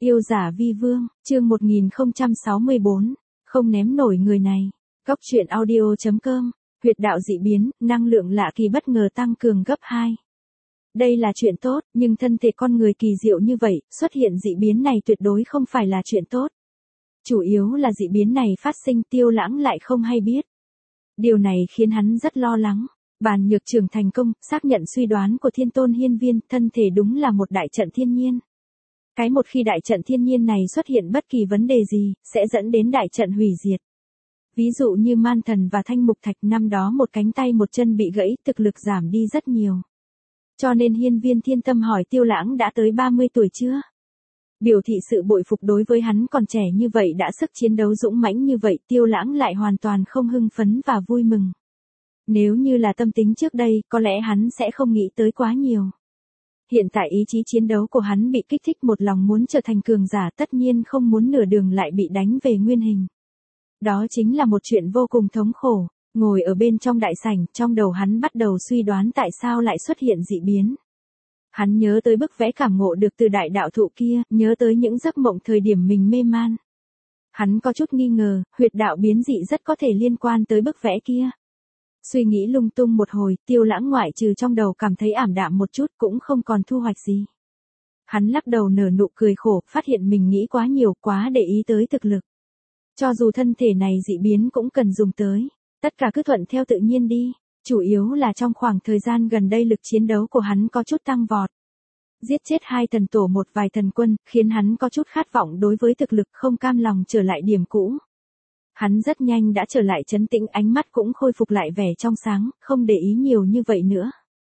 Yêu giả vi vương, chương 1064, không ném nổi người này. Góc truyện audio.com, huyệt đạo dị biến, năng lượng lạ kỳ bất ngờ tăng cường gấp 2. Đây là chuyện tốt, nhưng thân thể con người kỳ diệu như vậy, xuất hiện dị biến này tuyệt đối không phải là chuyện tốt. Chủ yếu là dị biến này phát sinh Tiêu Lãng lại không hay biết. Điều này khiến hắn rất lo lắng. Bàn nhược trường thành công, xác nhận suy đoán của Thiên Tôn Hiên Viên, thân thể đúng là một đại trận thiên nhiên. Một khi đại trận thiên nhiên này xuất hiện bất kỳ vấn đề gì, sẽ dẫn đến đại trận hủy diệt. Ví dụ như Man Thần và Thanh Mục Thạch năm đó một cánh tay một chân bị gãy, thực lực giảm đi rất nhiều. Cho nên Hiên Viên Thiên Tâm hỏi Tiêu Lãng đã tới 30 tuổi chưa? Biểu thị sự bội phục đối với hắn còn trẻ như vậy đã sức chiến đấu dũng mãnh như vậy, Tiêu Lãng lại hoàn toàn không hưng phấn và vui mừng. Nếu như là tâm tính trước đây, có lẽ hắn sẽ không nghĩ tới quá nhiều. Hiện tại ý chí chiến đấu của hắn bị kích thích, một lòng muốn trở thành cường giả, tất nhiên không muốn nửa đường lại bị đánh về nguyên hình. Đó chính là một chuyện vô cùng thống khổ. Ngồi ở bên trong đại sảnh, trong đầu hắn bắt đầu suy đoán tại sao lại xuất hiện dị biến. Hắn nhớ tới bức vẽ cảm ngộ được từ đại đạo thụ kia, nhớ tới những giấc mộng thời điểm mình mê man. Hắn có chút nghi ngờ, huyệt đạo biến dị rất có thể liên quan tới bức vẽ kia. Suy nghĩ lung tung một hồi, Tiêu Lãng ngoại trừ trong đầu cảm thấy ảm đạm một chút cũng không còn thu hoạch gì. Hắn lắc đầu nở nụ cười khổ, phát hiện mình nghĩ quá nhiều, quá để ý tới thực lực. Cho dù thân thể này dị biến cũng cần dùng tới, tất cả cứ thuận theo tự nhiên đi. Chủ yếu là trong khoảng thời gian gần đây lực chiến đấu của hắn có chút tăng vọt. Giết chết 2 thần tổ một vài thần quân, khiến hắn có chút khát vọng đối với thực lực, không cam lòng trở lại điểm cũ. Hắn rất nhanh đã trở lại trấn tĩnh, ánh mắt cũng khôi phục lại vẻ trong sáng, không để ý nhiều như vậy nữa.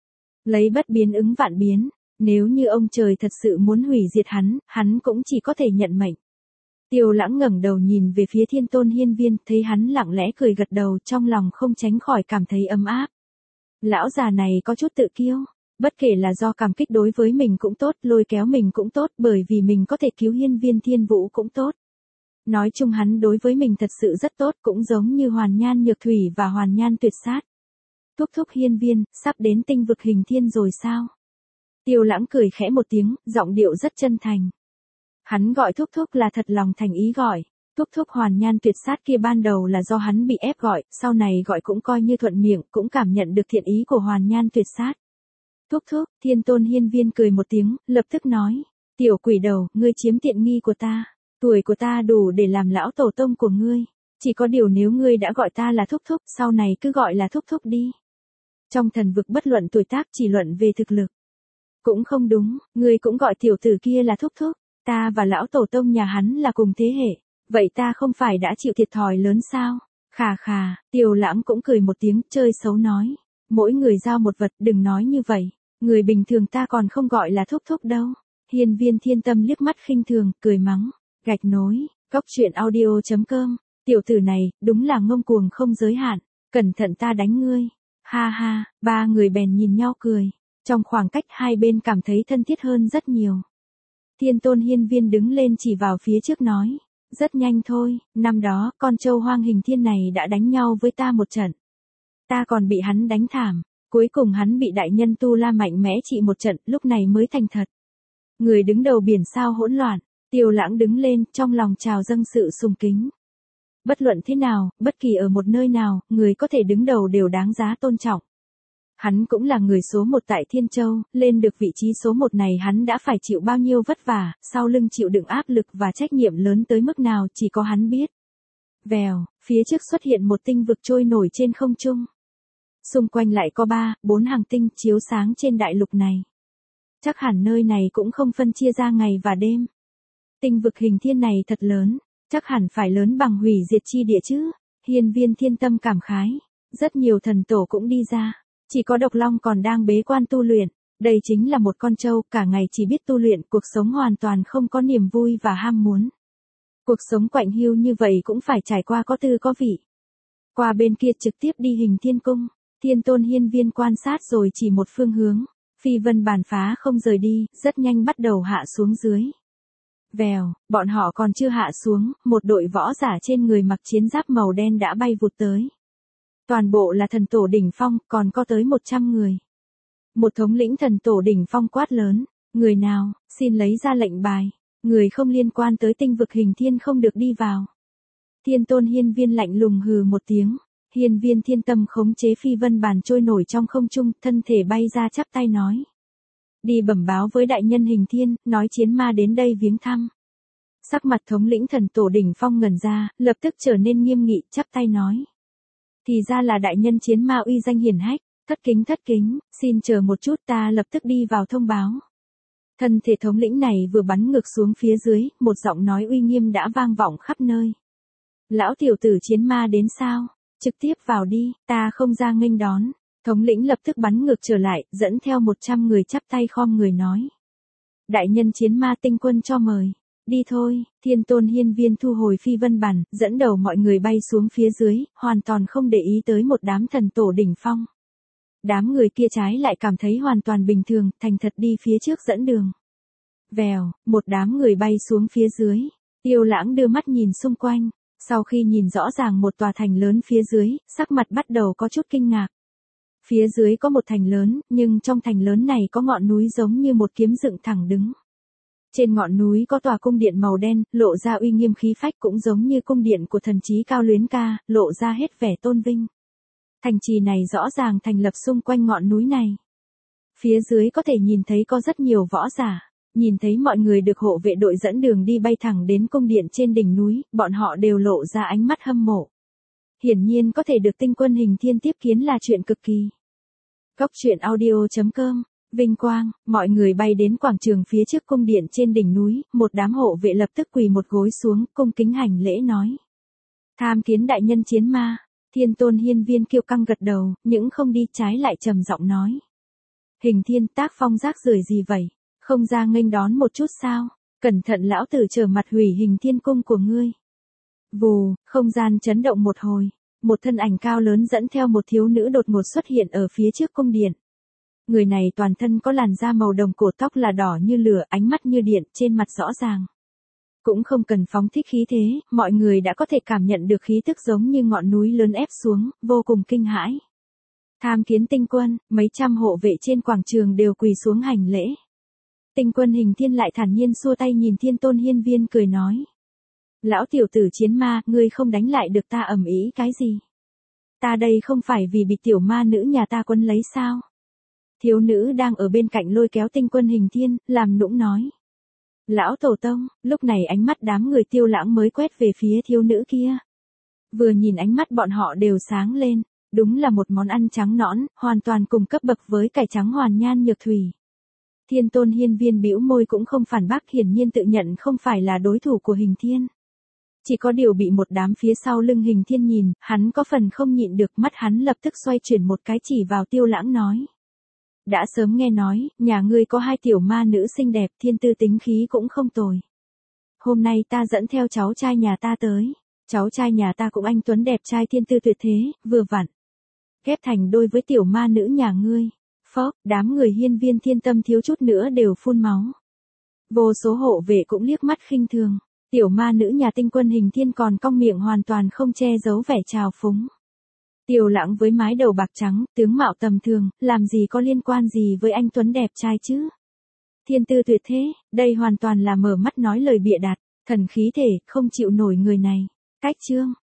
Lấy bất biến ứng vạn biến, nếu như ông trời thật sự muốn hủy diệt hắn cũng chỉ có thể nhận mệnh. Tiêu Lãng ngẩng đầu nhìn về phía Thiên Tôn Hiên Viên, thấy hắn lặng lẽ cười gật đầu, trong lòng không tránh khỏi cảm thấy ấm áp. Lão già này có chút tự kiêu, bất kể là do cảm kích đối với mình cũng tốt, lôi kéo mình cũng tốt, bởi vì mình có thể cứu Hiên Viên Thiên Vũ cũng tốt. Nói chung hắn đối với mình thật sự rất tốt, cũng giống như Hoàn Nhan Nhược Thủy và Hoàn Nhan Tuyệt Sát. Thúc thúc Hiên Viên, sắp đến tinh vực hình thiên rồi sao? Tiêu Lãng cười khẽ một tiếng, giọng điệu rất chân thành. Hắn gọi thúc thúc là thật lòng thành ý gọi. Thúc thúc Hoàn Nhan Tuyệt Sát kia ban đầu là do hắn bị ép gọi, sau này gọi cũng coi như thuận miệng, cũng cảm nhận được thiện ý của Hoàn Nhan Tuyệt Sát. Thúc thúc, Thiên Tôn Hiên Viên cười một tiếng, lập tức nói. Tiểu quỷ đầu, ngươi chiếm tiện nghi của ta. Tuổi của ta đủ để làm lão tổ tông của ngươi. Chỉ có điều nếu ngươi đã gọi ta là thúc thúc, sau này cứ gọi là thúc thúc đi. Trong thần vực bất luận tuổi tác, chỉ luận về thực lực. Cũng không đúng, ngươi cũng gọi tiểu tử kia là thúc thúc. Ta và lão tổ tông nhà hắn là cùng thế hệ. Vậy ta không phải đã chịu thiệt thòi lớn sao? Khà khà, Tiêu Lãng cũng cười một tiếng, chơi xấu nói. Mỗi người giao một vật, đừng nói như vậy. Người bình thường ta còn không gọi là thúc thúc đâu. Hiên Viên Thiên Tâm liếc mắt khinh thường, cười mắng. Gạch nối, góc truyện audio.com, tiểu tử này, đúng là ngông cuồng không giới hạn, cẩn thận ta đánh ngươi. Ha ha, 3 người bèn nhìn nhau cười. Trong khoảng cách hai bên cảm thấy thân thiết hơn rất nhiều. Thiên Tôn Hiên Viên đứng lên chỉ vào phía trước nói. Rất nhanh thôi, năm đó, con trâu hoang hình thiên này đã đánh nhau với ta một trận. Ta còn bị hắn đánh thảm, cuối cùng hắn bị đại nhân Tu La mạnh mẽ trị một trận, lúc này mới thành thật. Người đứng đầu biển sao hỗn loạn. Tiêu Lãng đứng lên, trong lòng trào dâng sự sùng kính. Bất luận thế nào, bất kỳ ở một nơi nào, người có thể đứng đầu đều đáng giá tôn trọng. Hắn cũng là người số 1 tại Thiên Châu, lên được vị trí số 1 này hắn đã phải chịu bao nhiêu vất vả, sau lưng chịu đựng áp lực và trách nhiệm lớn tới mức nào chỉ có hắn biết. Vèo, phía trước xuất hiện một tinh vực trôi nổi trên không trung. Xung quanh lại có 3-4 hàng tinh chiếu sáng trên đại lục này. Chắc hẳn nơi này cũng không phân chia ra ngày và đêm. Tinh vực hình thiên này thật lớn, chắc hẳn phải lớn bằng hủy diệt chi địa chứ. Hiên Viên Thiên Tâm cảm khái, rất nhiều thần tổ cũng đi ra, chỉ có Độc Long còn đang bế quan tu luyện. Đây chính là một con trâu, cả ngày chỉ biết tu luyện, cuộc sống hoàn toàn không có niềm vui và ham muốn. Cuộc sống quạnh hiu như vậy cũng phải trải qua có tư có vị. Qua bên kia trực tiếp đi hình thiên cung, Thiên Tôn Hiên Viên quan sát rồi chỉ một phương hướng, phi vân bàn phá không rời đi, rất nhanh bắt đầu hạ xuống dưới. Vèo, bọn họ còn chưa hạ xuống, một đội võ giả trên người mặc chiến giáp màu đen đã bay vụt tới. Toàn bộ là thần tổ đỉnh phong, còn có tới 100 người. Một thống lĩnh thần tổ đỉnh phong quát lớn, người nào, xin lấy ra lệnh bài. Người không liên quan tới tinh vực hình thiên không được đi vào. Thiên tôn hiên viên lạnh lùng hừ một tiếng. Hiên viên thiên tâm khống chế phi vân bàn trôi nổi trong không trung, thân thể bay ra chắp tay nói. Đi bẩm báo với đại nhân hình thiên, nói chiến ma đến đây viếng thăm. Sắc mặt thống lĩnh thần tổ đỉnh phong ngẩn ra, lập tức trở nên nghiêm nghị, chắp tay nói. Thì ra là đại nhân chiến ma uy danh hiển hách, thất kính, xin chờ một chút ta lập tức đi vào thông báo. Thân thể thống lĩnh này vừa bắn ngược xuống phía dưới, một giọng nói uy nghiêm đã vang vọng khắp nơi. Lão tiểu tử chiến ma đến sao? Trực tiếp vào đi, ta không ra nghênh đón. Thống lĩnh lập tức bắn ngược trở lại, dẫn theo 100 người chắp tay khom người nói. Đại nhân chiến ma tinh quân cho mời. Đi thôi, thiên tôn hiên viên thu hồi phi vân bản, dẫn đầu mọi người bay xuống phía dưới, hoàn toàn không để ý tới một đám thần tổ đỉnh phong. Đám người kia trái lại cảm thấy hoàn toàn bình thường, thành thật đi phía trước dẫn đường. Vèo, một đám người bay xuống phía dưới. Tiêu Lãng đưa mắt nhìn xung quanh, sau khi nhìn rõ ràng một tòa thành lớn phía dưới, sắc mặt bắt đầu có chút kinh ngạc. Phía dưới có một thành lớn, nhưng trong thành lớn này có ngọn núi giống như một kiếm dựng thẳng đứng. Trên ngọn núi có tòa cung điện màu đen, lộ ra uy nghiêm khí phách cũng giống như cung điện của thần trí Cao Luyến Ca, lộ ra hết vẻ tôn vinh. Thành trì này rõ ràng thành lập xung quanh ngọn núi này. Phía dưới có thể nhìn thấy có rất nhiều võ giả, nhìn thấy mọi người được hộ vệ đội dẫn đường đi bay thẳng đến cung điện trên đỉnh núi, bọn họ đều lộ ra ánh mắt hâm mộ. Hiển nhiên có thể được tinh quân hình thiên tiếp kiến là chuyện cực kỳ. Cốc truyện audio.com, vinh quang, mọi người bay đến quảng trường phía trước cung điện trên đỉnh núi, một đám hộ vệ lập tức quỳ một gối xuống, cung kính hành lễ nói. Tham kiến đại nhân chiến ma, thiên tôn hiên viên kiêu căng gật đầu, những không đi trái lại trầm giọng nói. Hình thiên tác phong rác rưởi gì vậy, không ra nghênh đón một chút sao, cẩn thận lão tử trở mặt hủy hình thiên cung của ngươi. Vù, không gian chấn động một hồi, một thân ảnh cao lớn dẫn theo một thiếu nữ đột ngột xuất hiện ở phía trước cung điện. Người này toàn thân có làn da màu đồng, cổ tóc là đỏ như lửa, ánh mắt như điện, trên mặt rõ ràng. Cũng không cần phóng thích khí thế, mọi người đã có thể cảm nhận được khí tức giống như ngọn núi lớn ép xuống, vô cùng kinh hãi. Tham kiến tinh quân, mấy trăm hộ vệ trên quảng trường đều quỳ xuống hành lễ. Tinh quân hình thiên lại thản nhiên xua tay nhìn thiên tôn hiên viên cười nói. Lão tiểu tử chiến ma, ngươi không đánh lại được ta ầm ĩ cái gì? Ta đây không phải vì bị tiểu ma nữ nhà ta quấn lấy sao? Thiếu nữ đang ở bên cạnh lôi kéo tinh quân hình thiên, làm nũng nói. Lão tổ tông, lúc này ánh mắt đám người Tiêu Lãng mới quét về phía thiếu nữ kia. Vừa nhìn ánh mắt bọn họ đều sáng lên, đúng là một món ăn trắng nõn, hoàn toàn cùng cấp bậc với cải trắng hoàn nhan nhược thủy. Thiên tôn hiên viên bĩu môi cũng không phản bác, hiển nhiên tự nhận không phải là đối thủ của hình thiên. Chỉ có điều bị một đám phía sau lưng hình thiên nhìn, hắn có phần không nhịn được, mắt hắn lập tức xoay chuyển một cái chỉ vào Tiêu Lãng nói. Đã sớm nghe nói, nhà ngươi có hai tiểu ma nữ xinh đẹp, thiên tư tính khí cũng không tồi. Hôm nay ta dẫn theo cháu trai nhà ta tới, cháu trai nhà ta cũng anh tuấn đẹp trai thiên tư tuyệt thế, vừa vặn. Ghép thành đôi với tiểu ma nữ nhà ngươi. Phốc, đám người hiên viên thiên tâm thiếu chút nữa đều phun máu. Vô số hộ vệ cũng liếc mắt khinh thường. Tiểu ma nữ nhà tinh quân hình thiên còn cong miệng hoàn toàn không che giấu vẻ trào phúng. Tiêu Lãng với mái đầu bạc trắng, tướng mạo tầm thường, làm gì có liên quan gì với anh tuấn đẹp trai chứ? Thiên tư tuyệt thế, đây hoàn toàn là mở mắt nói lời bịa đặt, thần khí thể, không chịu nổi người này. Cách chương.